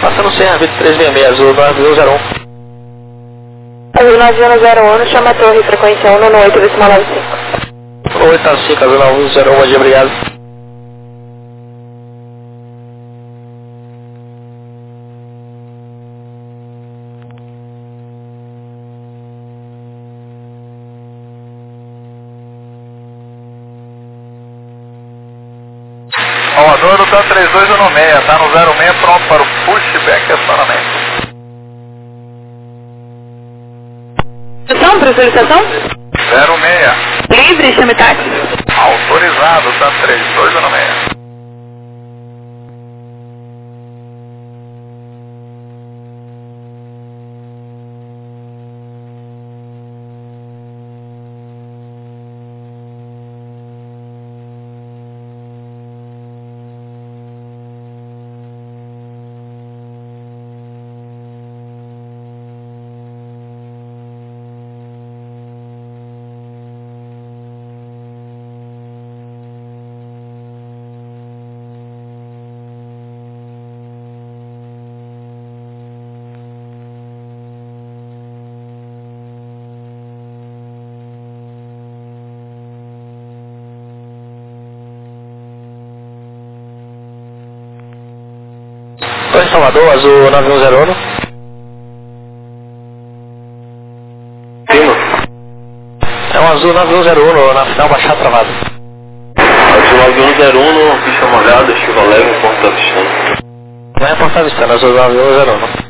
Passando Serra, Vitor 366, Azul 9101. Azul 9101, chama a torre, frequência 198, decimal 95. 895, Azul 9101, bom dia, obrigado. Salvador do TAN 3216, tá no 06, pronto para o pushback e acionamento. Para solicitação? 06. Livre, chame táxi. Autorizado, TAN 3216. Torre Salvador, Azul 9101. Primo. É um Azul 9101 na final, baixada travada. Azul 9101 no pista molhada, chuva leve, porta avistando. Não é porta avistando, Azul 9101.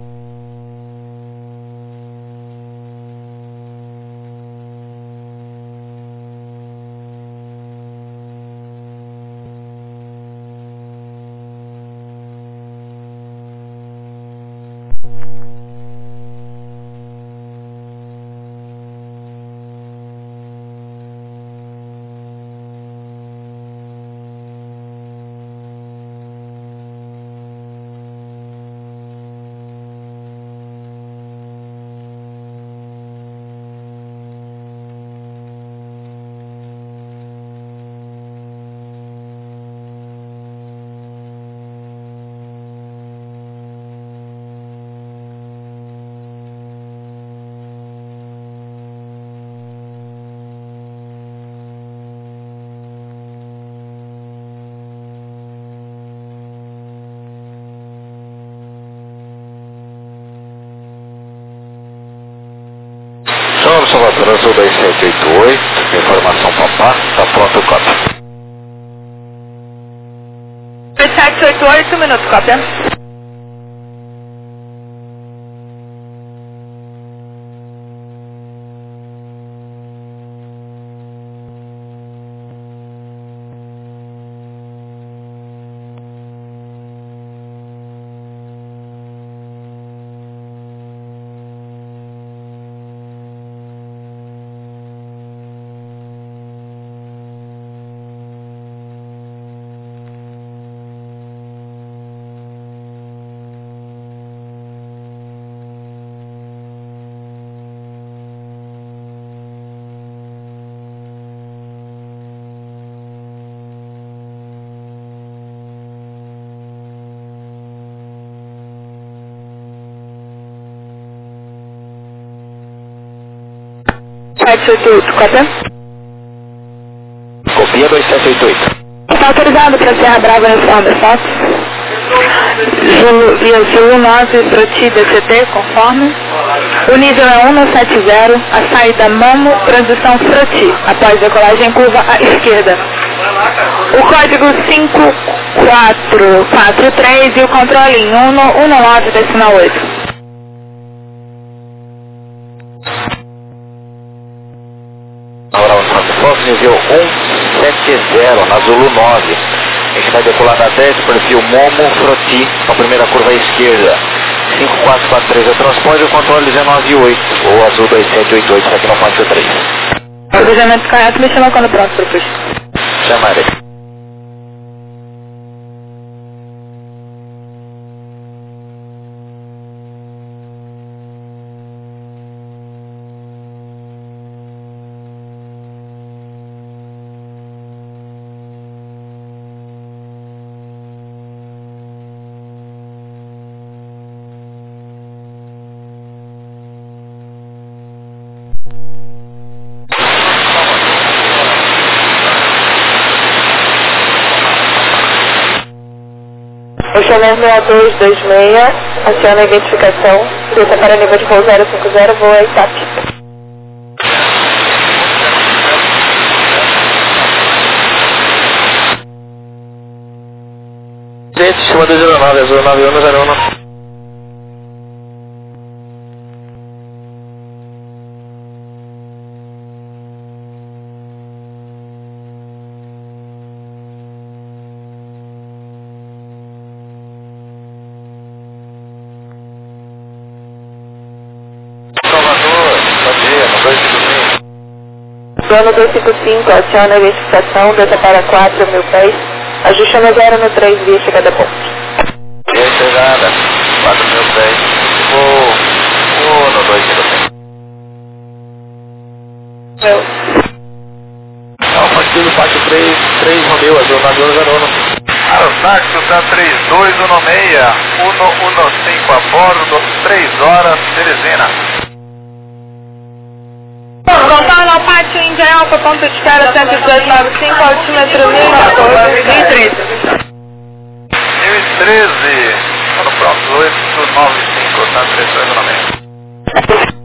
Salvador, Azul 2788, informação papá, tá pronto o cópia. 2788, minuto, cópia. Cópia. Copia 2788. Está autorizado para Serra Brava no final das fotos. Zulu 9 para ti DCT, conforme. O nível é 170, a saída Momo, transição Froti, após decolagem curva à esquerda. O código 5443 e o controle em 119 decimal 8. Agora o Fox nível 170 na Zulu 9. A gente vai decolar da 10, perfil Momo Froti, a primeira curva à esquerda. 5443 é o transponder, o controle 198, ou Azul 2788, está aqui no ponto 3. Ordenamento correto, me chama quando pronto, professor. Chamarei. O Chanel 6226, aciona a identificação, desça para nível de voo 050, voa ITAP. Gente, cima do 09, azul 9101. Plano 255, aciona a identificação, desça para 4.000 pés, ajuste no 0 no 3, via chegada a ponto. Via chegada, 4.000 pés, vou no 255. Alfa Kilo, Pátio 3 Romeu, azul 9101. Aerotáxi da 3216, 115 a bordo, 3 horas, Teresina. Gonçalo ao Pátio Índia Alfa, ponto de espera 10295, altímetro 1013. 1013, ano pronto, 895, tá 3216.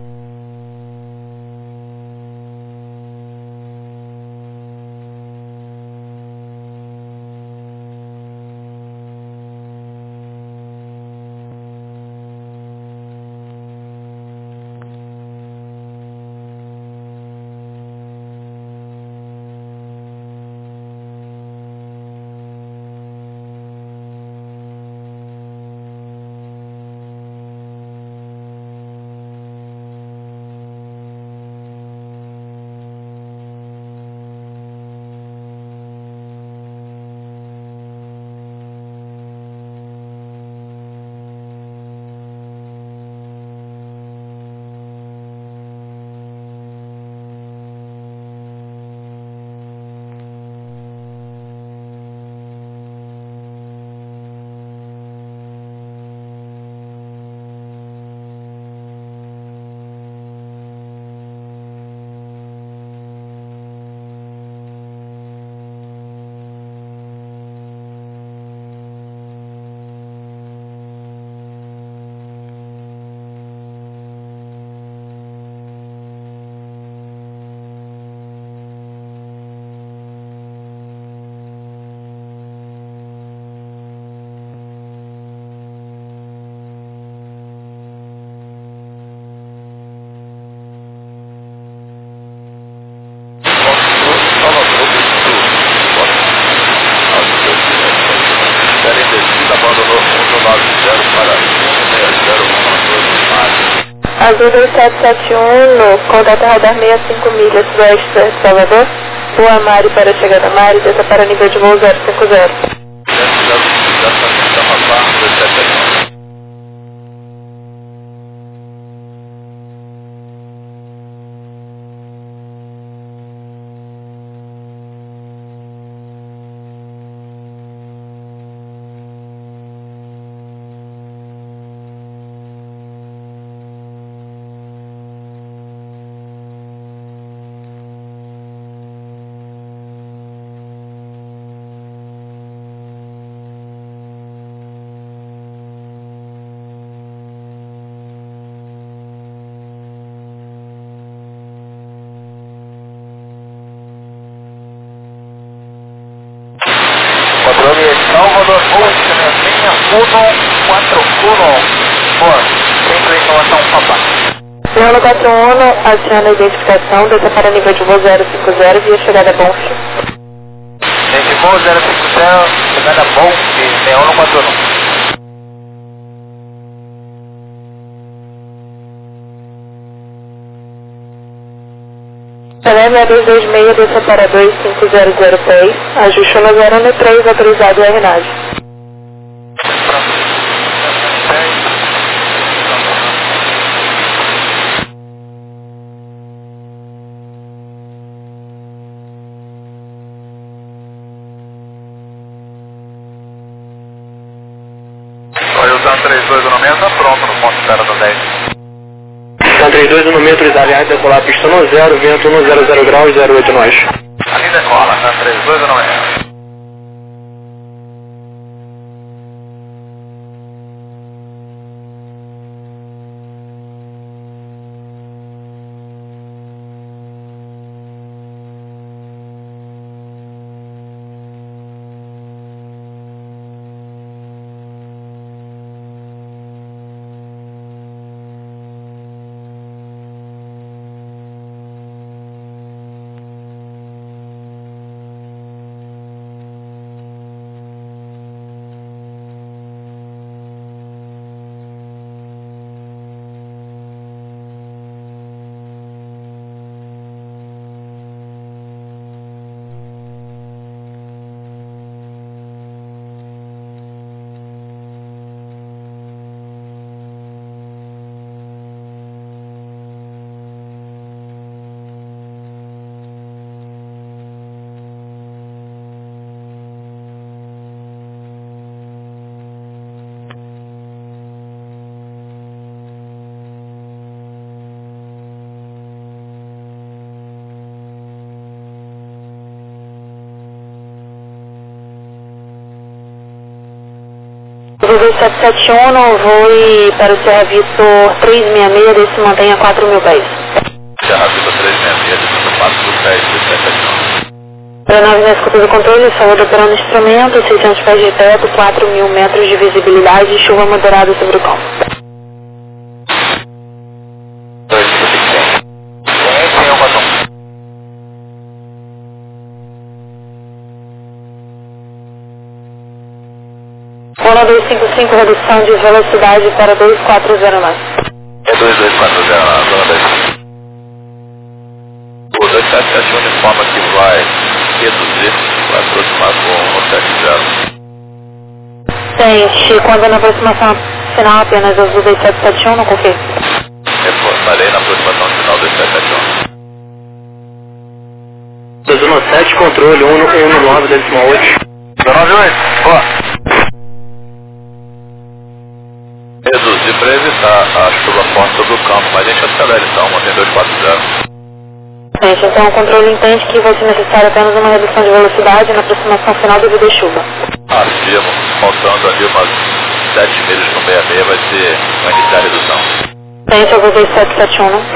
Azul 2771, contato radar 65 milhas sudoeste de Salvador, voa Mari para chegada a Mari, desça para nível de voo 050. Salvador, linha 141, boa, sempre informação papai. Plano 41, aciona a identificação, desça para nível de voo 050, via chegada a Bonfim. Gente, voo 050, chegada a Bonfim, 6141. Chanel 6226, desça para 2500 pés, ajuste no 0 no 3, autorizado e RNAV. Olha, o Dan 3296 pronto no ponto 0 do 10. Dan 3296, aliás, decolar pista no 0, vento 100 graus, 08 nós. Ali decola, Dan 3296. 22771, voe para o Serra Vitor 366, desse mantenha 4.000 pés. Serra Vitor 366, descendo 4.000 pés, 22771. Aeronave na escuta do controle, saúde operando instrumento, 600 pés de teto, 4.000 metros de visibilidade, chuva moderada sobre o campo. 255. Bola 255, redução de velocidade para 2409. É 2240, zona 2. O 277 informa que vai reduzir, vai aproximar com 170. Tente, quando na aproximação final apenas azul 2771, não confio. Falei na aproximação final 2771. 217, controle 119, 218. 198, boa. Reduzir para evitar a chuva forte sobre o campo, mas a gente acelera então, mantém 240. Gente, então o controle entende que vai ser necessário apenas uma redução de velocidade na aproximação final devido à chuva. Afirmo, faltando ali umas 7 milhas no 66, vai ser uma iniciar redução. Tente, azul 2771, não?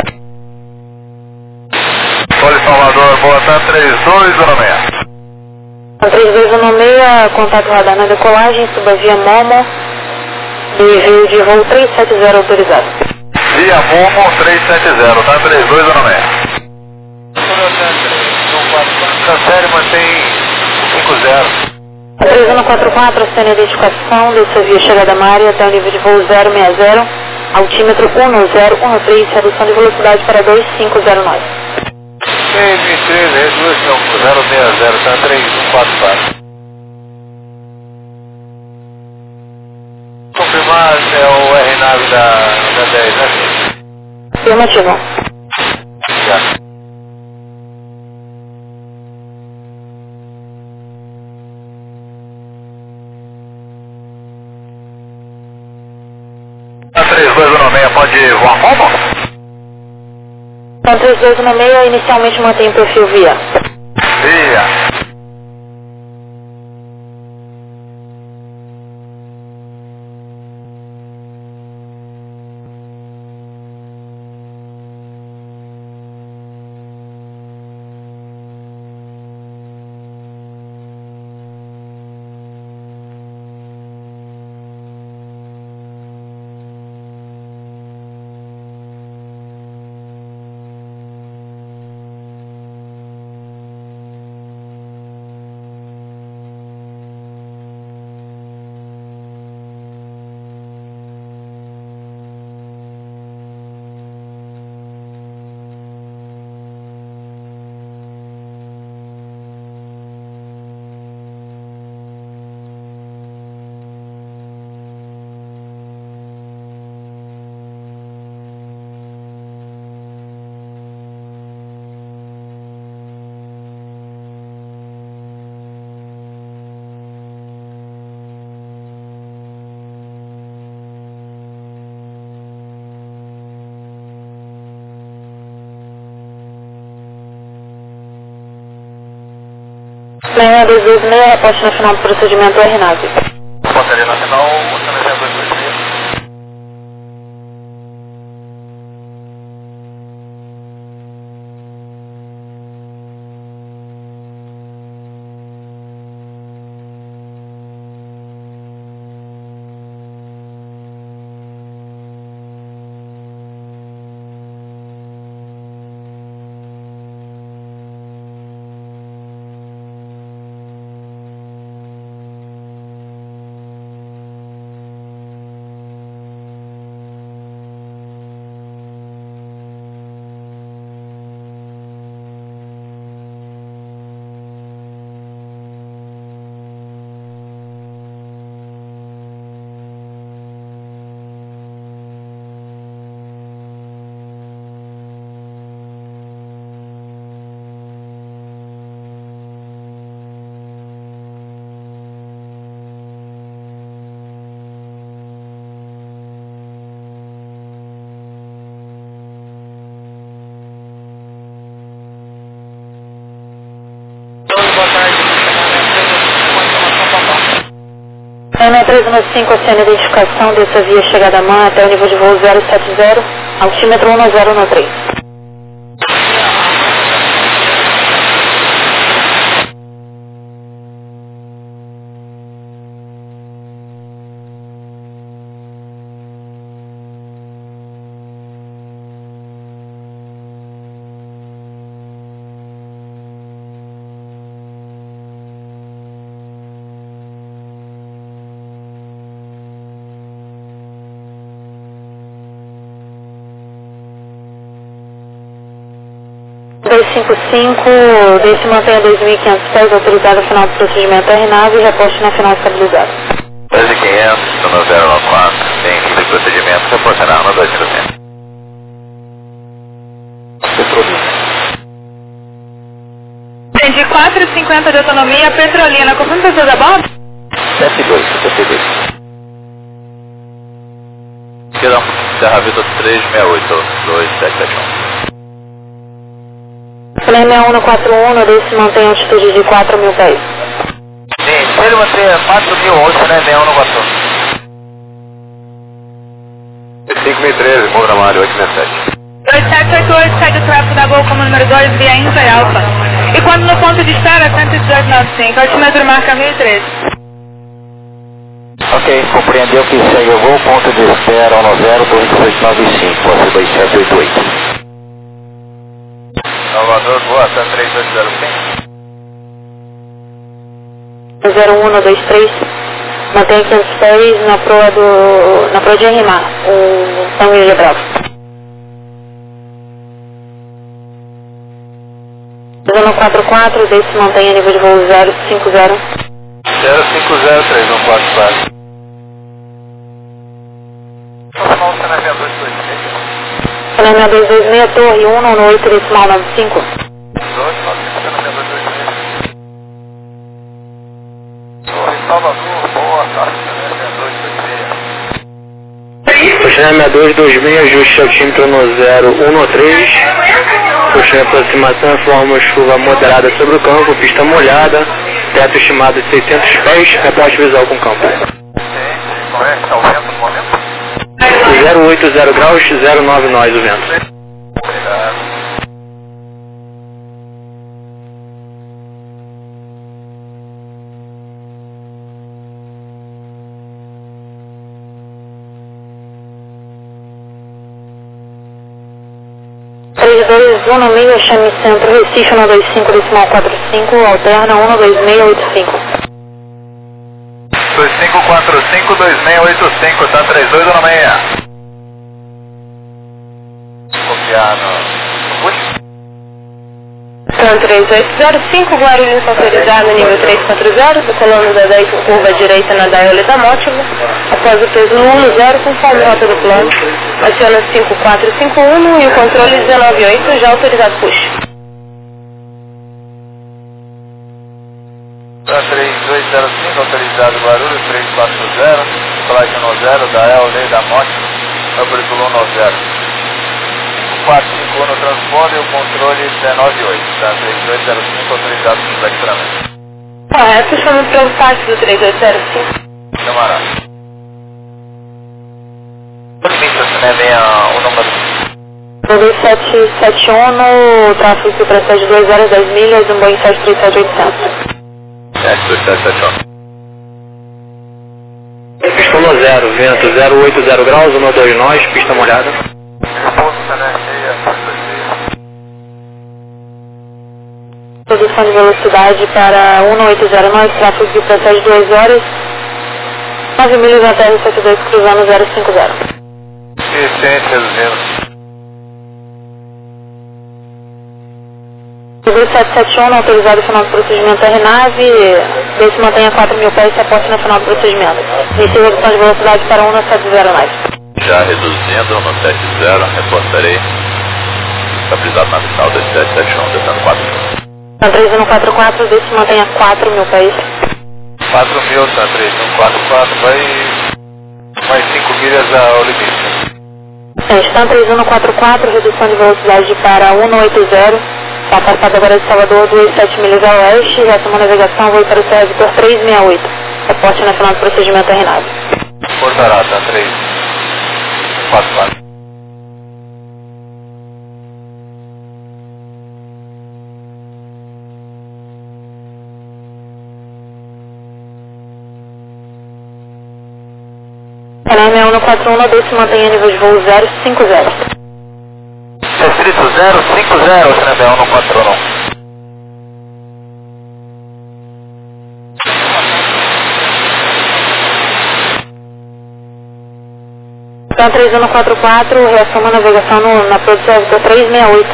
Folha Salvador, boa tarde, 3216. 3216, contato radar na decolagem, suba via Momo, envio de voo 370 autorizado. Via Momo 370, tá? 3216. Cancele, mantém 50. 3144, sem identificação, dessa via chegada à área até o nível de voo 060, altímetro 1013, redução de velocidade para 2509. 23, reduz, 060, tá? 3144. Confirmar é o R-Nave da 10, né? Afirmativo. Já. A 3216 pode voar como? Então 3216, inicialmente mantém o perfil via. Via. Manhã 226, reporte no final do procedimento R-Nave. Pontaria nacional, mostrando 226. 6315, oceano identificação dessa via chegada à mão até o nível de voo 070, altímetro 1013. Deixe mantenha 2.500 pés autorizado ao final do procedimento R-Nave e reposte na final estabilizado. 2.500, no 094, tem livre procedimento, reportará na 250. Entendi, 4,50 de autonomia, Petrolina, confirma pessoas a bordo? 72. Quedão, Serra Vitor 368, 2771. Flame 6141, desse mantém altitude de 4.000 pés. Sim, se ele manter 4.008, né, 6194. 5.013, mundo na malha 867. 2788, segue o tráfego da Gol como número 2, via Inter Alfa. E quando no ponto de espera, 11895, altímetro marca 1013. Ok, compreendeu que segue o voo, ponto de espera 102895, você 2788. Salvador, boa, tá 3805. 01123, mantém 500 pés na proa de Rimar, o São Luís de Bravo. 144, desse mantém a nível de voo 050. 0503, 144. Flame 226, torre 198, decimal 95. Salvador, boa, tá, 226. Puxando 6226, ajuste altímetro no 013. Puxando aproximação, informa chuva moderada sobre o campo, pista molhada, teto estimado de 600 pés, reporte visual com campo. Correto, tá o vento no momento? 080 graus, 09 nós o vento. Obrigado. Zona meia, chame centro, Recife 125, decimal 45, alterna 12685. 2545-2685, tá 3216. Copiar no push. Tran 3805, Guarulhos autorizado, nível 340, decolando da 10 curva direita na Dioleta Mótiva, após o peso 10, conforme rota do plano, aciona 5451 e o controle 198, já autorizado push. Tran 3805, autorizado Guarulhos 340, colagem 10, da El Lei da Mótiva, número 190. 451 no transponder e o controle 198, tá? 3805 autorizado no flexionamento. Correto, estamos para o parte do 3805. Camarada. O limite, você não é bem o número? 2771, o tráfego que procede 2 horas 10 milhas, um Boeing 737-800. 72771. Pista no 0, vento 080 graus, 12 nós, pista molhada. Redução de velocidade para 180 tráfego que procede 2 horas, 9 milhas até o 72 cruzando 050. Licença, reduzindo. 771, autorizado no final do procedimento R-Nave, desse mantenha 4.000 pés e se aposte no final do procedimento. Inicie redução de velocidade para 170 nós. Já reduzindo no 70, reportarei estabilizado na final 2771, descendo 4 mil. Na 3144, desse mantenha 4.000 pés. 4 mil, tá 3144, mais 5 milhas ao limite. Stan 3144, redução de velocidade para 180, está afastado agora de Salvador, 27 milhas a oeste, retomou a navegação, voo para o Serra Vitor 368. Reporte nacional do procedimento RNAV. Porto Arata, 3, 4, 4. CNM 141, se mantenha nível de voo 050. Restrito 050, CNM 141. Então 3144, reação à navegação na produção 368.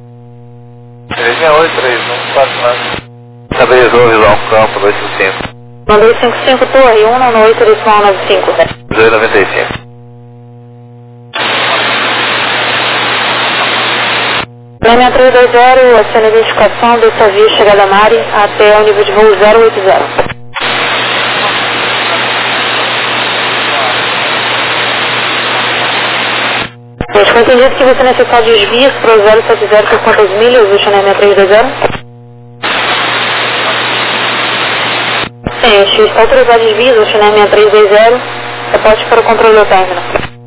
368, 3144. Estabilizou visão campo 255. Mandei 55 torre, 198, decimal 95. 295. CNM 320, aciona a identificação dessa via chegada a Mari até o nível de voo 080. Mas foi entendido que você necessita de desvios para o 070 por quantas milhas do CNM 320? Sim, está autorizado desvios do CNM 320, reporte para o controle do término.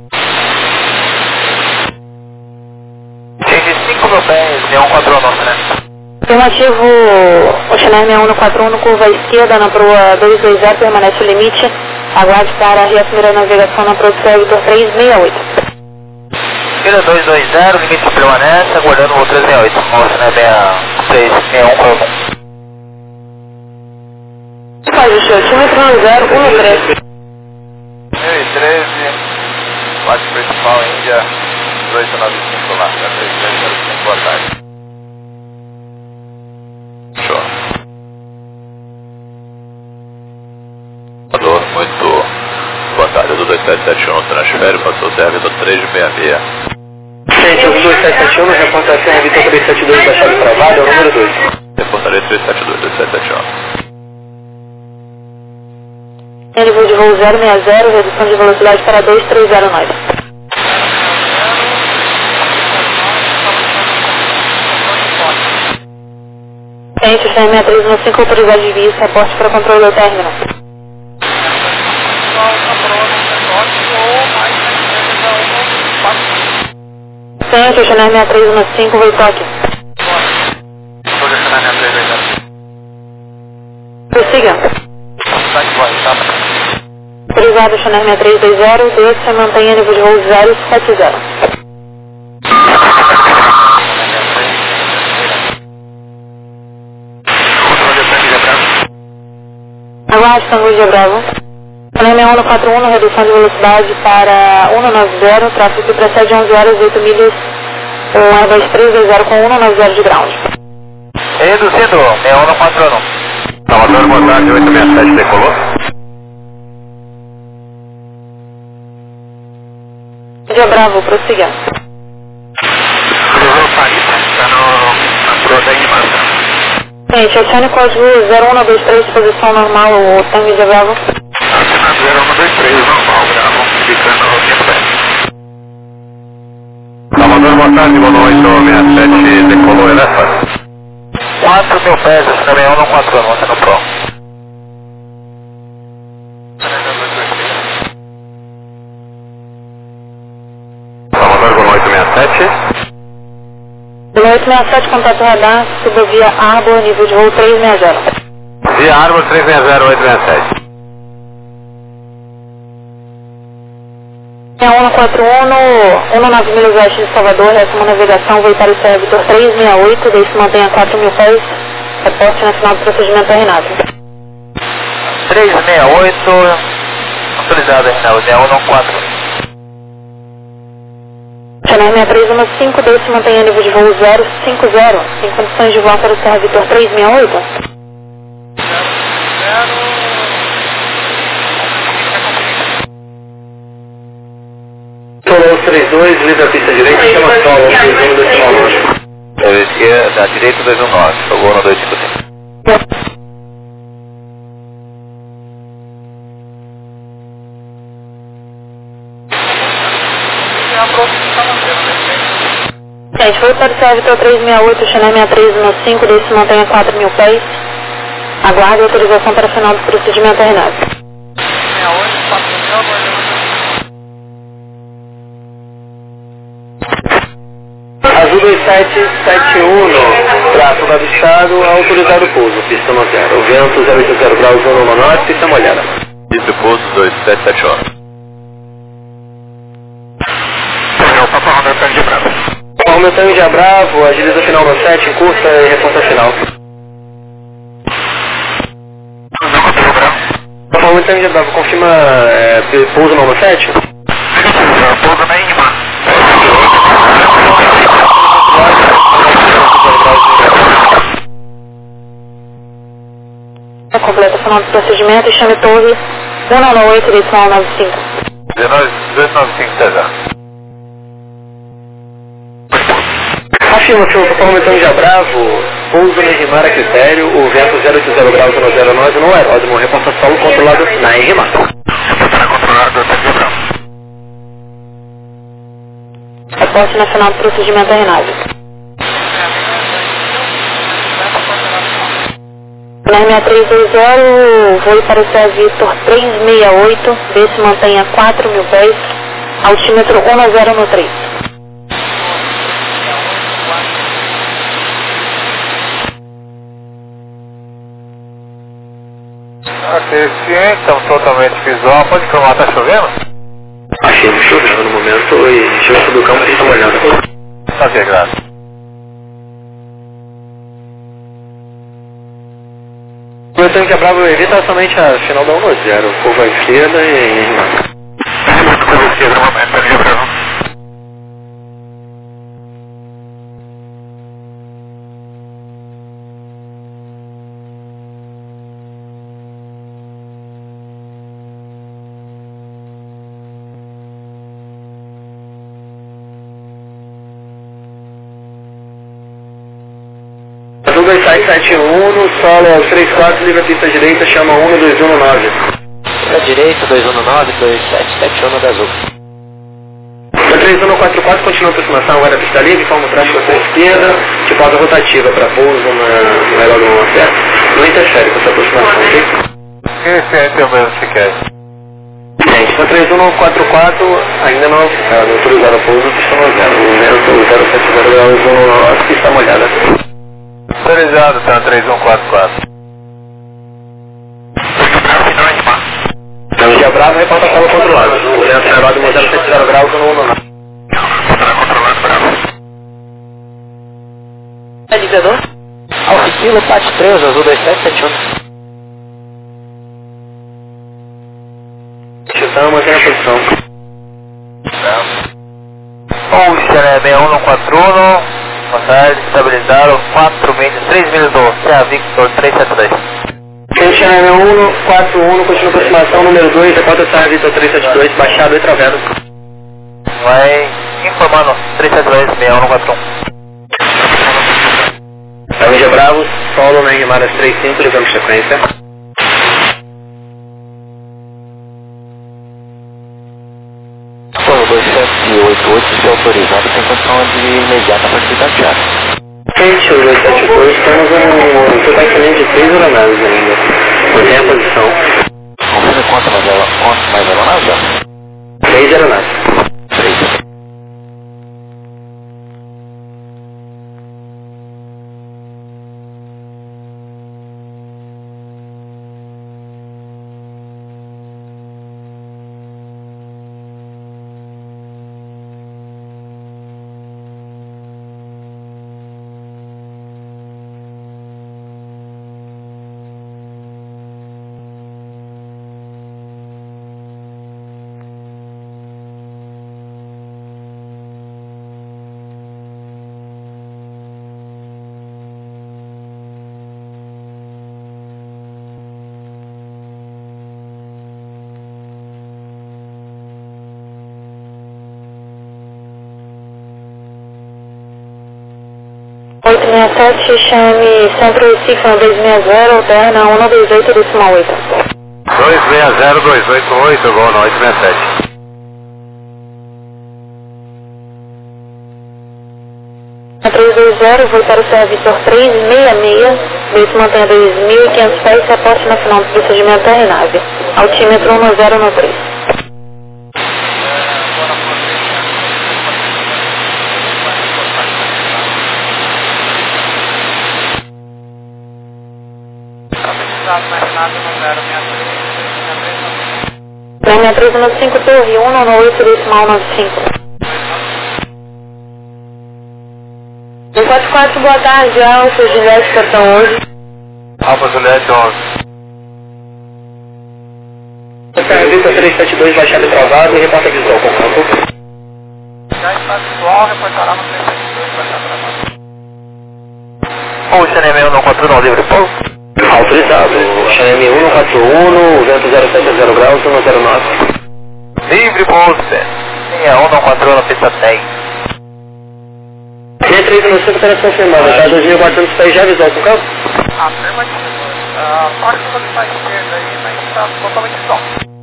5 mil pés, 141, né? Afirmativo, o CNM 141 curva à esquerda na proa 220, permanece o limite. Aguarde para reassumir a navegação na produção Victor 368. Esquerda 220, limite permanece, aguardando o voo 368. Mostra, né, bem a 361 para 1. Faz o show, 13013. 1013, bate principal Índia 295 lá, 3305, boa tarde. Show. Muito boa tarde, do 2771 transfere, passou serve do 366. Gente, o 2771, reportação Vitor 372 da chave travada, é o número 2. Reportaria 372, 2771. Nível de voo 060, redução de velocidade para 2309. Gente, o CNM 315 autorizado de vista, reporte para controle do término. Gente, o CNM 315 veio toque. Prossiga. Autorizado o CNM 320, desça e mantenha nível de voo 070. Aguarde, Tango de Bravo. CNM 141, redução de velocidade para 190, tráfego que precede 11 horas 8 milhas, com Airbus 320 com 190 de ground. Reduzindo, 6141. Salvador, boa tarde, 867 decolou. Dia Bravo, prossiga. Cruzou Paris, está na proa da animação. Gente, acione o código 0123, posição normal, o Tango de Bravo. Assinado 0123, normal, Bravo, ficando no tempo bem. Salvador, boa tarde, boa 867 decolou, eleva. 4 mil pés, esse também é 141, você no Pro. Salvador, boa 867. Pelo 867, contato radar, suba via Arbor, nível de voo 360. Via Arbor 360, 867. É 141, 19 milhas oeste de Salvador, reação navegação, voo para o Serra Vitor 368, deixe se mantenha 4 mil pés, reporte nacional do procedimento RNAV. 368, autorizado RNAV, 114. CNM 315, deixe se mantenha nível de voo 050, em condições de voar para o Serra Vitor 368. Solou 32, livre a pista direita, chama solo, 219 decimal 9. Da direita 219, jogou no 255. Gente, foi para o Serra Vitor 368, CNM 315, deixe se mantenha 4 mil pés. Aguarde a autorização para final do procedimento RNAV. Azul 2771, tráfego avistado, autorizado o pouso, pista 90. O vento 080 graus 1 no norte, pista molhada. Isso, pouso 2771. Papa Romeo Tango Bravo. Romeo Tango Bravo, agiliza final no 7, encurta e reporta final. Papa Romeo Tango Bravo, confirma pouso no 7? Pouso na Inima. Completa final do procedimento e chame torre 198, decimal 95. 1895, César. Afirma, senhor, Papa Romeo Tango Bravo, pouso na Rimar a critério, o vento 080 graus 109 no aeródromo, reporta solo controlado na Rimar. Reportará controlado Tango Bravo. Reporte nacional do procedimento da RNAV. Na 6320, voo para o Céu Victor 368, desce mantenha 4.000 pés, altímetro 10 no 3. Aqueciente, estamos totalmente visual. Pode informar, tá chovendo? Achei chovendo no momento e chegou sobre o campo e está molhado. Tá ok, graças. O Tango Bravo evita somente a final da 1-0, curva à esquerda e Rimar. Curva esquerda no momento, Tango Bravo. Azul 2771, no solo aos 34, livre a pista direita, chama 1-219. Na direita, 219, 2771 da Azul. Na 3144, continua a aproximação, agora a pista livre, forma o tráfego à sua esquerda, de pausa rotativa para pouso no aeródromo certo. Não interfere com essa aproximação, ok? Esse é o mesmo que quer. Gente, na 3144, ainda não autorizaram o pouso, pista 0. O vento 070 graus 1 no norte, pista molhada. Autorizado, tá 3144. Tango Bravo, reporta solo controlado. O vento aeródromo 070 graus 1 no norte. Ligador? Alfa Pate 3, Azul 2771. Chutamos, mantendo a posição. Xeré 6141, boa tarde, estabilizaram 4 milhas, 3 milhas do Serra Victor 372. Xeré 6141, continua a aproximação, número 2, reporta Serra Victor 372, baixado e travelo. Vai informando 372 6141. Tango Bravo, solo na Rimar às 35, ligamos sequência. Polo 2788, se autorizado, tem condição de imediata partida de ar. Gente, o 272, estamos um totalmente de 6 aeronaves ainda. Mantém a posição. Confirme quanto mais aeronaves? 6 aeronaves. 3. sete, chame Centro Recife 260, alterna 128, decimal 8. 260288, voo na 867. Na 320, vou para o Serra Victor 366, base mantenha 2.500 pés, reporte na final do procedimento da RNAV. Altímetro 1013. Linha 395, torre 198, decimal 95. 144, boa tarde, Alfa, Juliette, portão 11. Alfa Juliette 11. Vitor 372, baixada travada e reporta visual com campo. Já está visual, reportará no 372, baixada travada. O Xaneme 141 livre pouso. Autorizado, Xaneme 141, vento 070 graus, 109. Livre pouso, linha 141, pista 10. Linha 395, operação confirmada, tá 2.400 pés já visual com campo? Afirmativo. Pode solicitar a esquerda aí, mas está totalmente visual.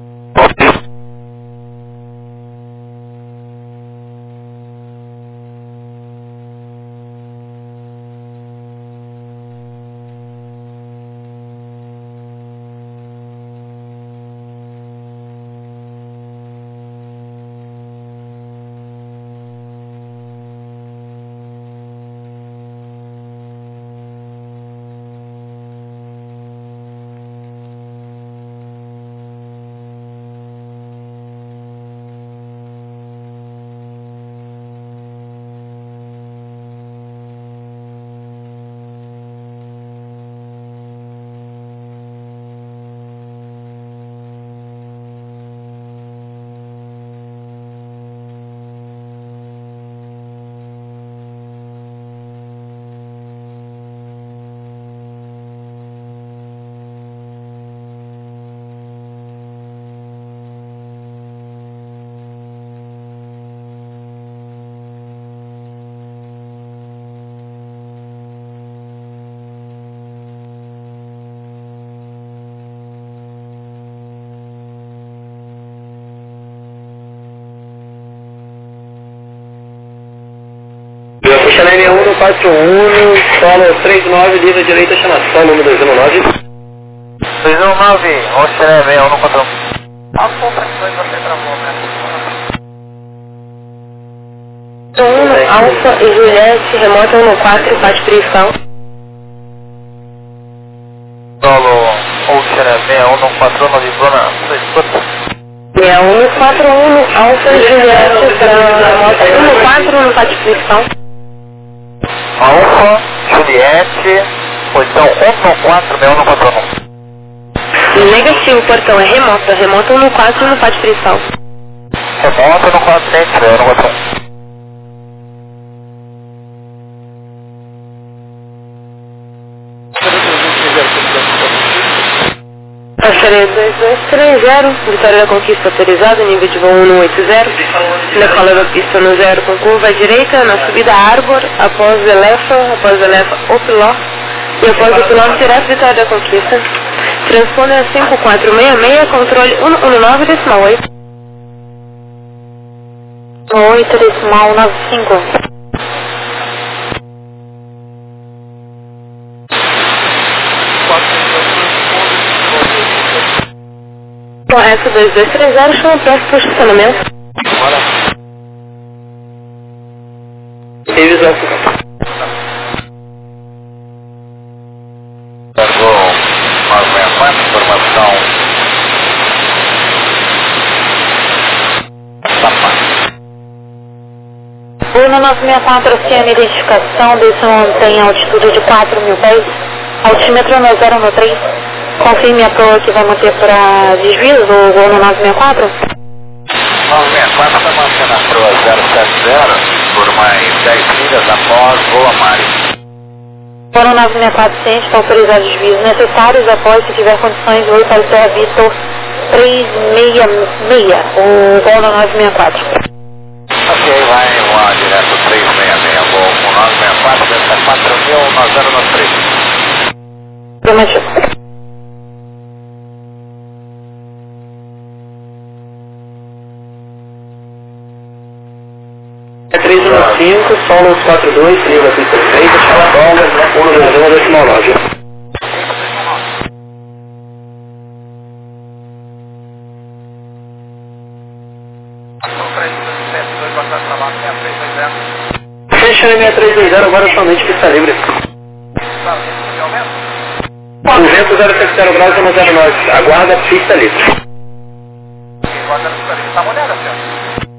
Xaneme 141, solo 39, livre direita, chama solo 219. 219, o Xaneme 141. Alfa 32, você travou, né? 1, Alfa e Juliette, remota 14, bate previsão. Solo, o Xaneme 141, livrou na sua escuta. É 141, Alfa e Juliette, remota 14, no bate previsão. Alfa, Juliette, posição 194, 141. Negativo, portão é remota 14, no bate previsão. Remota no 47, 141. Passaria 2230, Vitória da Conquista autorizada, nível de voo 180, decola da pista no 0 com curva à direita, na subida Arbor, após Elefa, Opiló, e após o quilômetro direto Vitória da Conquista. Transponder a 5466, controle 119, decimal 8. 8, decimal 95. Correto 2230, chama próximo para estacionamento. Revisão. Largou 964, informação. Urna 964, oceana identificação, desceu tem altitude de 4.000 pés, altímetro 1013. Confirme a proa que vai manter para desvios do voo no 964. 964 está mantendo a proa 070 por mais 10 milhas após voo a Mari. Voo 964 ciente, está autorizado desvios necessários após, se tiver condições, voo para o Serra Vitor 366, o voo no 964. Ok, vai voar direto 366, voo com 964, dessa 4.09093. Afirmativo. É 315, solo 42, livre pista 6, Chalabonga, 121, decimal 9. 710 agora somente pista livre. O vento 070 graus 109, aguarda pista livre. Tá molhada, senhor?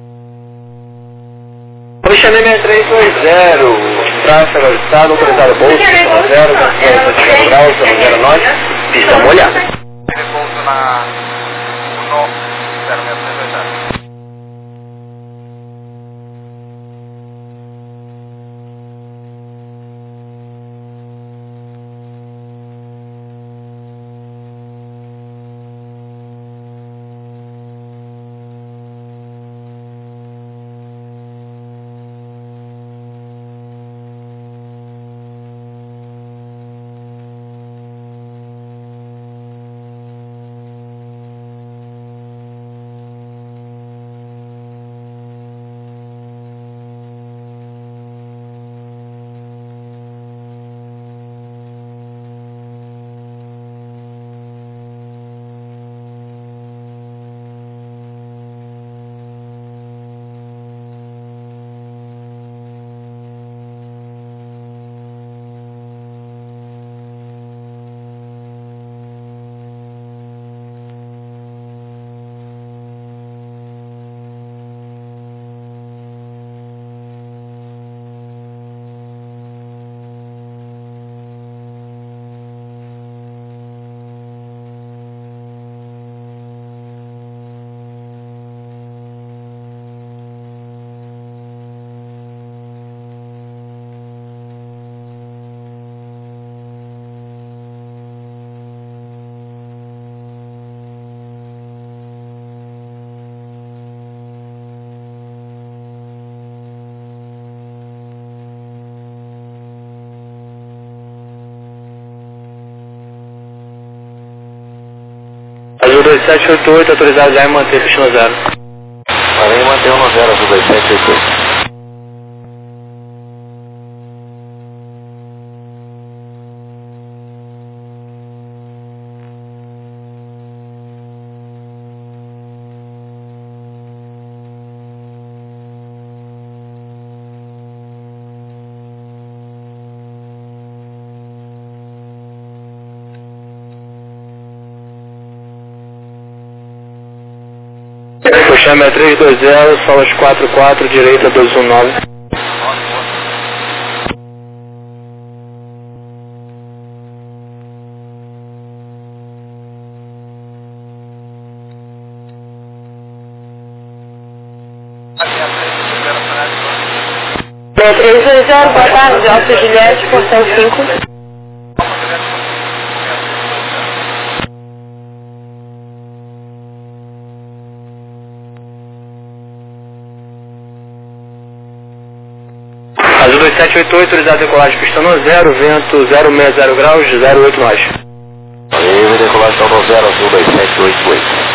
Xanê 6320, tráfego ajustado, autorizado bolso, 070 graus 109, pista molhada. Ele pouso na 06320. Azul 2788, autorizado já em manter pista no 0. Parei e mantém no 0, Azul 2788. Puxar 6320, solas 44, direita 219. Bem, 320, boa tarde, Alto Juliette, portão 5. Azul 2788, autorizado decolagem pista no 0, vento 060 graus, 08 nós. Parei, decolação no 0, Azul 2788.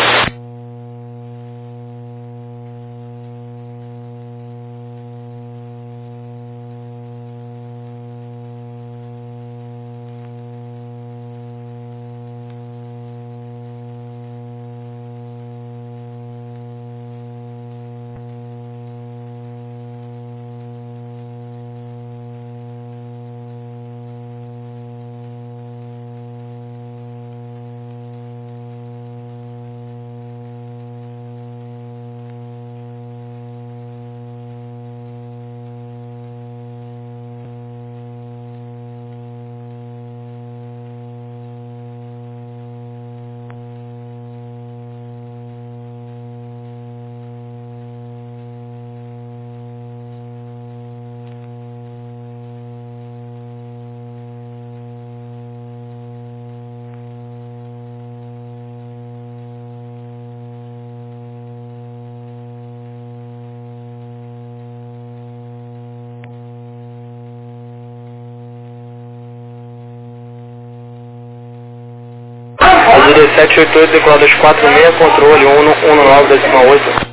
Azul 2788, decolado 46, controle 119,8.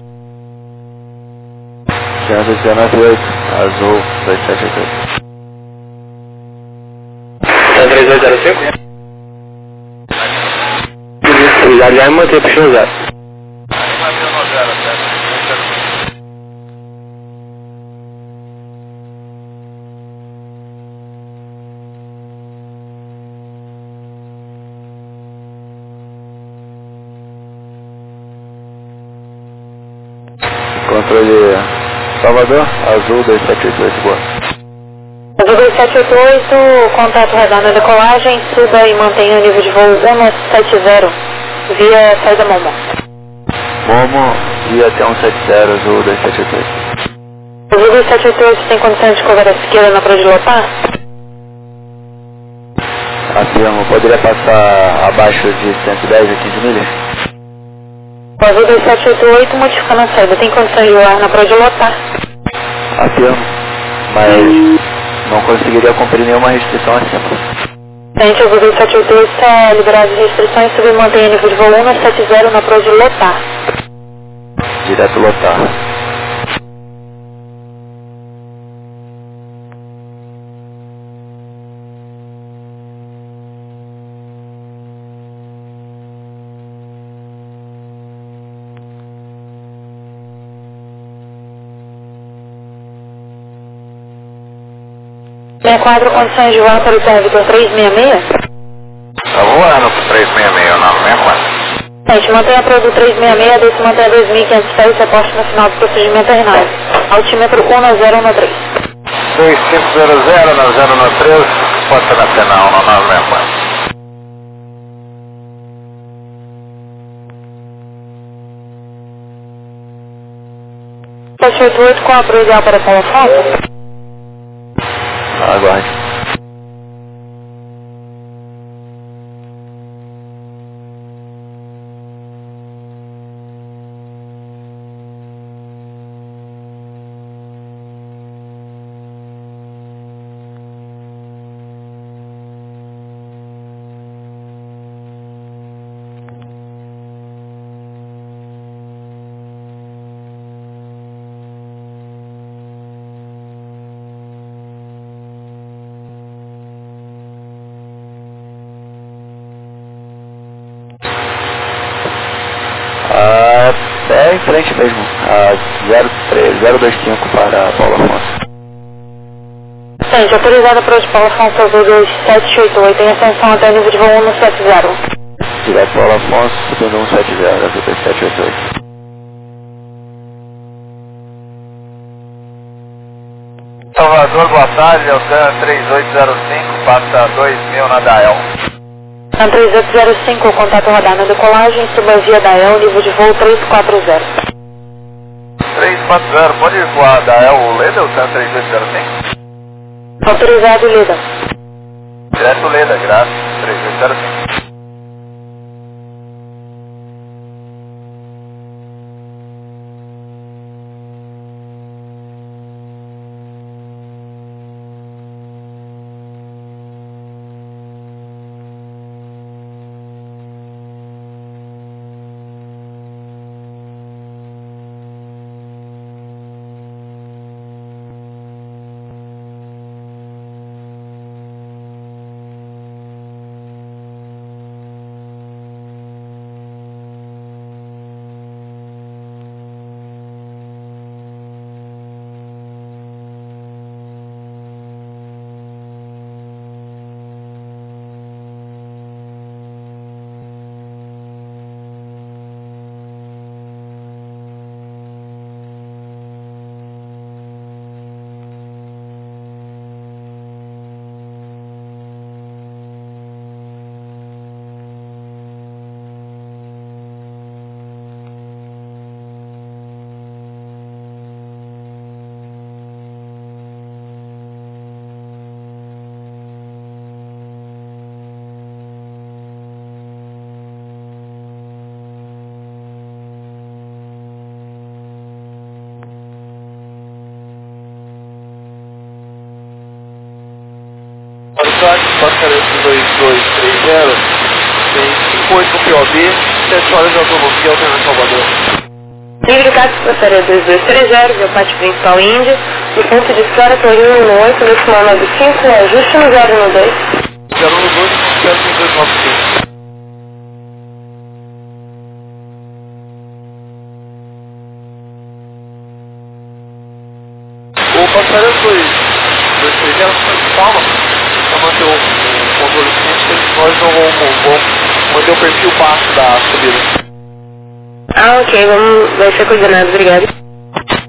198, Azul 2788. 3205? Autorizado já em manter pista no 0. Mantém no 0, certo? controle Salvador, azul 2788, boa. Azul 2788, contato radar na decolagem, suba e mantenha o nível de voo 170 via saída Momo. Momo, via até 170, azul 2788. Azul 2788 tem condições de cover a esquerda na prova de lotar? Afirmo, poderia passar abaixo de 110 a 15 milhas? O Azul 2788 modificando a saída, tem condições de voar na prova de lotar? Afirmo, mas não conseguiria cumprir nenhuma restrição acima. Gente, o Azul 2788 está liberado de restrições, subir e mantenha nível de voo 170 na prova de lotar. Direto lotar. Quadro, condições de voar para o Terra Vitor 366? Tá voando pro 366, não, 64. Gente, mantenha a prova do 366, desse mantenha 2.500 pés, reporte no final do procedimento terminal. Altímetro 1013. 2500 na 013, porta nacional no 964. 788, qual a prova ideal para essa foto? Aguarde. É em frente mesmo, a 025 para Paulo Afonso. Gente, autorizada para os Paulo Afonso Azul 2788 em ascensão até nível de voo 170. Direto Paulo Afonso, subindo 170, azul 2788. Salvador, boa tarde, Alcan 3805, passa 2000 na Dael. Na 3805, contato radar na decolagem, suba via Dael, nível de voo 340. 340, pode voar Dael Leda ou 3805? Autorizado, Lida. Direto Leda, graças, 3805. Passaredo 2230, tem 58 no POB, 7 horas de autonomia, alternando Salvador. Livre Cássio, passaredo 2230, via parte principal Índia, no ponto de escala Torino no 8, decimal 95, ajuste no 012. 012, 7295. O passaredo 2230 foi calma. Para manter o controle cinético, nós não vamos manter o perfil baixo da subida. Ok, vai ser coordenado, obrigado.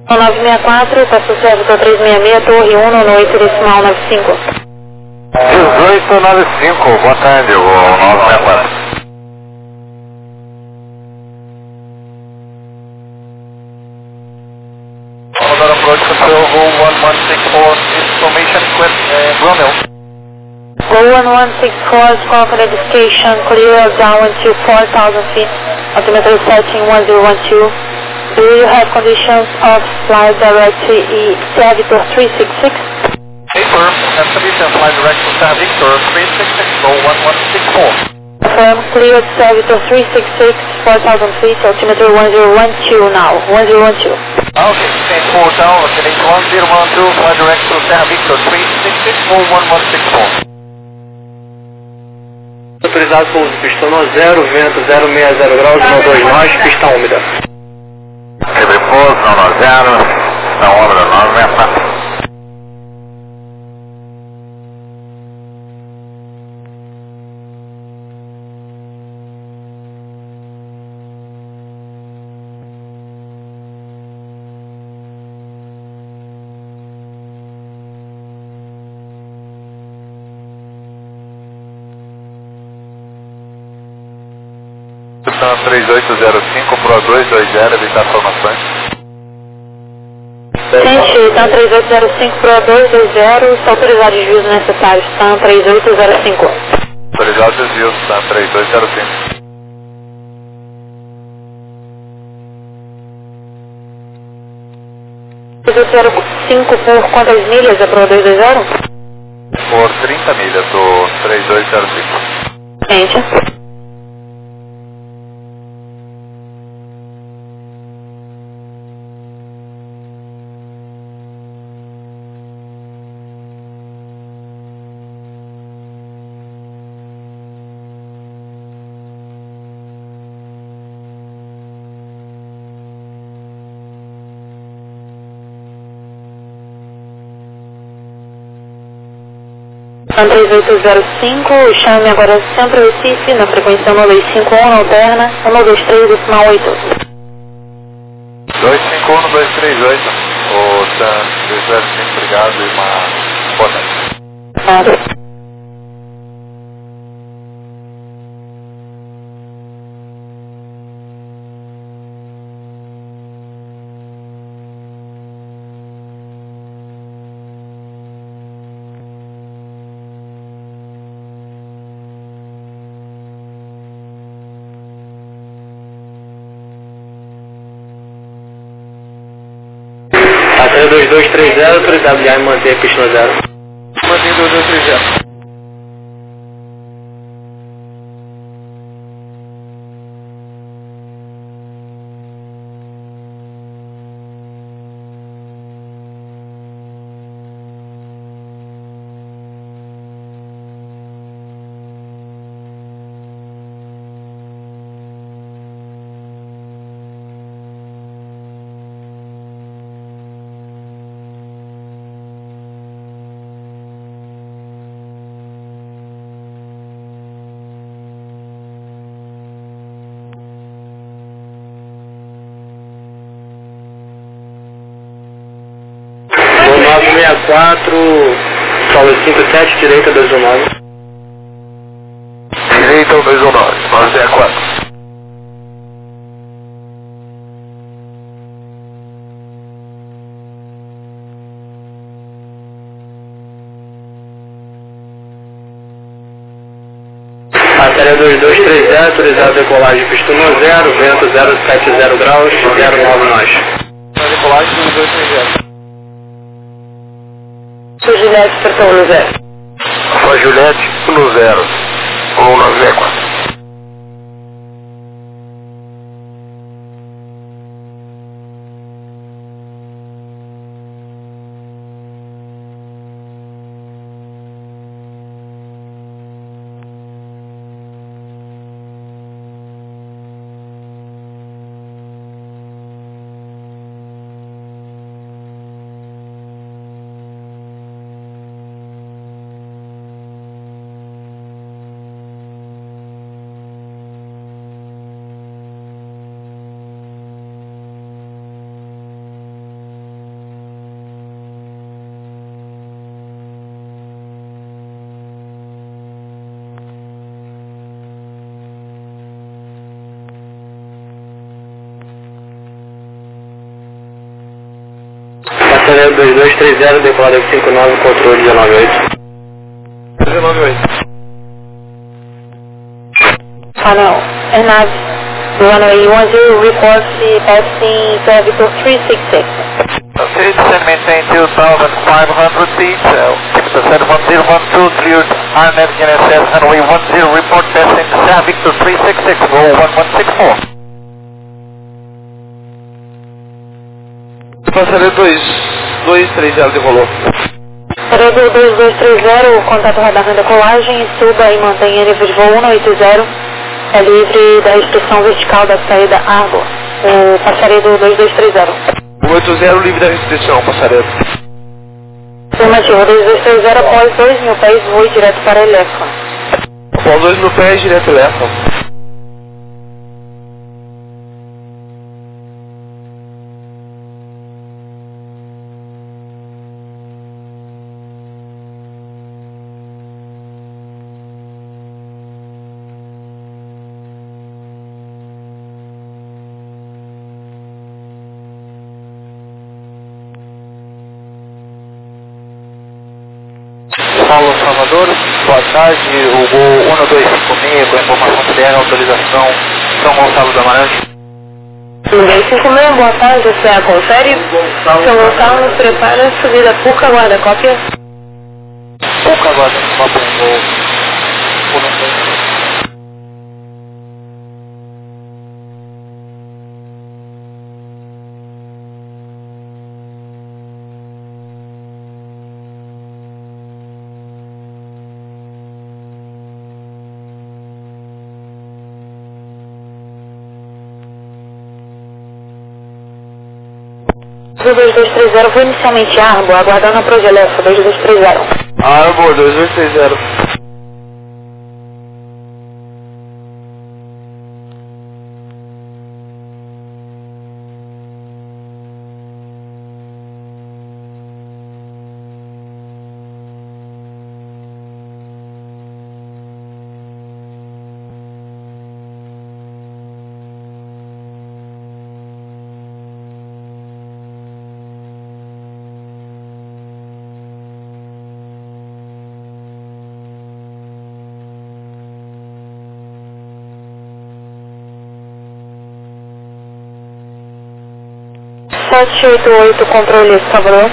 964, passou Vitor 366, Torre 1, no 8,95. 1895, boa tarde, o 964. Another approach control, Go 1164, information Brunel. Go 1164, call for identification, clear down to 4,000 feet, altimeter setting 1012. Do you have conditions of flight direct to Victor 366? Affirm, and condition flight direct to Victor 366, Go 1164. Affirm, cleared Victor 366, 4,000 feet, altimeter 1012 now, 1012. Okay, change 4 down, locating 1012, flight direct to Victor 366, Go 1164. Autorizado pouso, pista no 0, vento 060 graus, 12 nós, pista úmida. Livre pouso, no 0, pista úmida, 964. São 3805 Pro 220, evitar formações. Gente, TAM 3805 Pro 220, está autorizado os desvios necessários, TAM 3805. Autorizado os desvios, TAM 3205. Por quantas milhas é Pro 220? Por 30 milhas do 3205. Gente. TAM 3805, chame agora Centro Recife, na frequência 1251, na alterna, 123, decimal 8. 251, 238, o TAM 205, obrigado e uma boa tarde. Até 2230, autorizado já manter a pista no 0. Mantém 2230. O 964, solo 57, direita 219. Direita 219, 964. Matéria 2230, autorizado decolagem pista no 0, vento 070 graus, 09 nós. Decolagem 2230. Sou Juliette, cartão no 0. Foi Juliette no 0, 1964. 2230, decolada 59, controle 198. 198. Final, Enave, runway 10, report passing Victor 366. Okay, descend maintain 2,500 feet, 1012, cleared RNet GNSS, runway 10, report passing Victor 366, roll 1164. Passaria 230 decolou. Passaria 2230, contato radar na decolagem, suba e mantenha nível de voo 180, é livre da restrição vertical da saída Arbor, passaria do 2230. 180 livre da restrição, passaria. Afirmativo, 2230 após 2.000 pés, voe direto para Elefa. Após 2.000 pés, direto Elefa. Paulo Salvador, boa tarde, o Gol 1256 com informação de terra, autorização São Gonçalo do Amarante. 1256, boa tarde, você confere? São Gonçalo nos prepara, subida Puca, guarda cópia. Puca, guarda cópia, Gol 1256. Do 2230, vou inicialmente Arbor, aguardando a Progelefa, 2230. Arbor, 2230. Sete 788, controle, por favor.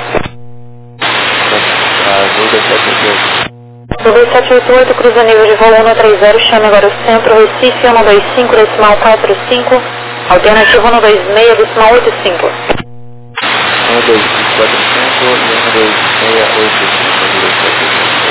788, cruza nível de voo 130, chame agora o centro, Recife 125, decimal 45, alternativo 126, decimal 85. 12545 e 12685.